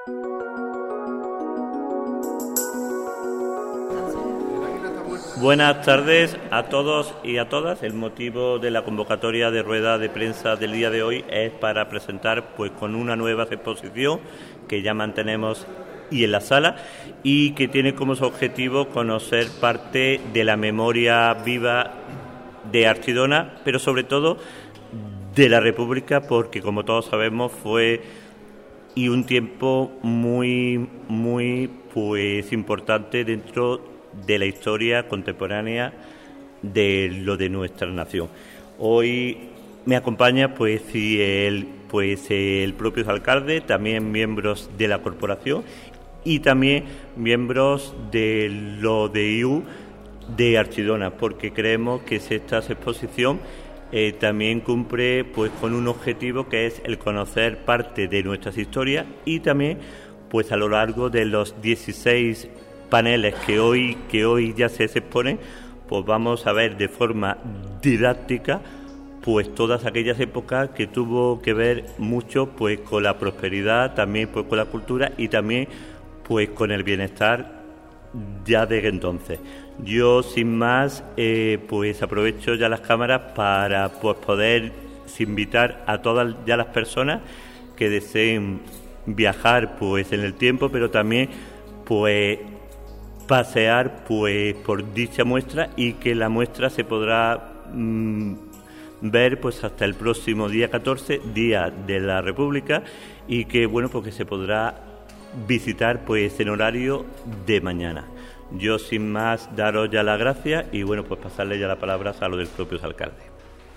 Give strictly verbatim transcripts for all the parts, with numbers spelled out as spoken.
Buenas tardes a todos y a todas. El motivo de la convocatoria de rueda de prensa del día de hoy es para presentar, pues, con una nueva exposición que ya mantenemos y en la sala, y que tiene como su objetivo conocer parte de la memoria viva de Archidona, pero sobre todo de la República, porque como todos sabemos fue y un tiempo muy muy pues importante dentro de la historia contemporánea de lo de nuestra nación. Hoy me acompaña pues y el pues el propio alcalde, también miembros de la corporación y también miembros de lo de I U de Archidona, porque creemos que esta exposición eh, también cumple pues con un objetivo, que es el conocer parte de nuestras historias, y también pues a lo largo de los dieciséis paneles que hoy que hoy ya se exponen, pues vamos a ver de forma didáctica pues todas aquellas épocas que tuvo que ver mucho pues con la prosperidad, también pues con la cultura y también pues con el bienestar ya desde entonces. Yo sin más eh, pues aprovecho ya las cámaras para pues poder invitar a todas ya las personas que deseen viajar pues en el tiempo, pero también pues pasear pues por dicha muestra, y que la muestra se podrá mmm, ver pues hasta el próximo día catorce, Día de la República, y que bueno pues que se podrá visitar pues en horario de mañana. Yo sin más daros ya las gracias y bueno pues pasarle ya la palabra a lo del propio alcalde.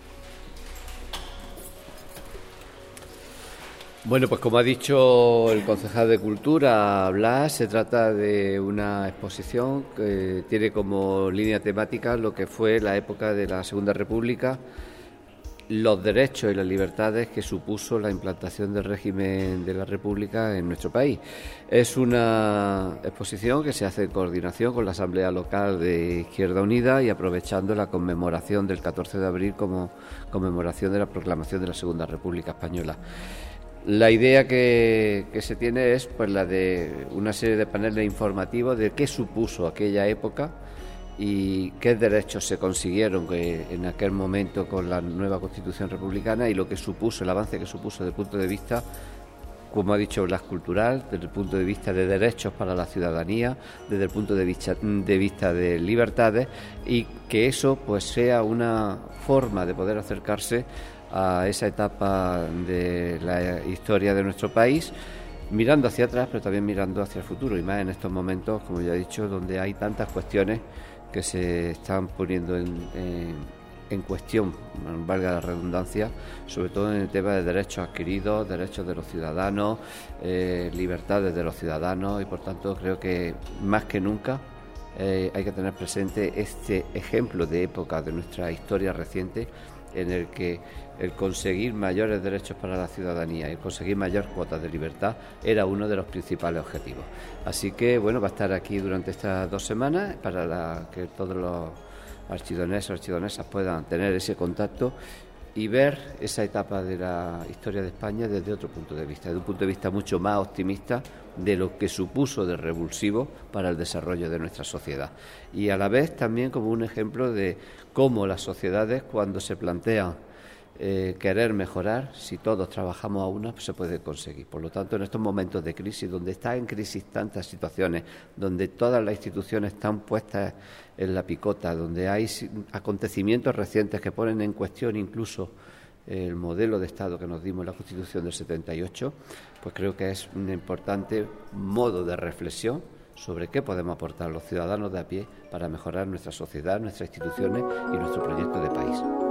Bueno, pues como ha dicho el concejal de Cultura, Blas, se trata de una exposición que tiene como línea temática lo que fue la época de la Segunda República, los derechos y las libertades que supuso la implantación del régimen de la República en nuestro país. Es una exposición que se hace en coordinación con la Asamblea Local de Izquierda Unida y aprovechando la conmemoración del catorce de abril como conmemoración de la proclamación de la Segunda República Española. La idea que, que se tiene es pues la de una serie de paneles informativos de qué supuso aquella época y qué derechos se consiguieron que en aquel momento con la nueva Constitución republicana, y lo que supuso, el avance que supuso desde el punto de vista, como ha dicho Blas, cultural, desde el punto de vista de derechos para la ciudadanía, desde el punto de vista de, vista de libertades, y que eso pues sea una forma de poder acercarse a esa etapa de la historia de nuestro país, mirando hacia atrás, pero también mirando hacia el futuro, y más en estos momentos, como ya he dicho, donde hay tantas cuestiones que se están poniendo en, en, en cuestión, valga la redundancia, sobre todo en el tema de derechos adquiridos, derechos de los ciudadanos, eh, libertades de los ciudadanos, y por tanto creo que más que nunca eh, hay que tener presente este ejemplo de época de nuestra historia reciente, en el que el conseguir mayores derechos para la ciudadanía y el conseguir mayor cuotas de libertad era uno de los principales objetivos. Así que bueno, va a estar aquí durante estas dos semanas para la, que todos los archidoneses o archidonesas puedan tener ese contacto y ver esa etapa de la historia de España desde otro punto de vista, desde un punto de vista mucho más optimista de lo que supuso de revulsivo para el desarrollo de nuestra sociedad, y a la vez también como un ejemplo de cómo las sociedades, cuando se plantean eh, querer mejorar, si todos trabajamos a una, pues se puede conseguir. Por lo tanto, en estos momentos de crisis, donde están en crisis tantas situaciones, donde todas las instituciones están puestas en la picota, donde hay acontecimientos recientes que ponen en cuestión incluso el modelo de Estado que nos dimos en la Constitución del setenta y ocho, pues creo que es un importante modo de reflexión sobre qué podemos aportar los ciudadanos de a pie para mejorar nuestra sociedad, nuestras instituciones y nuestro proyecto de país.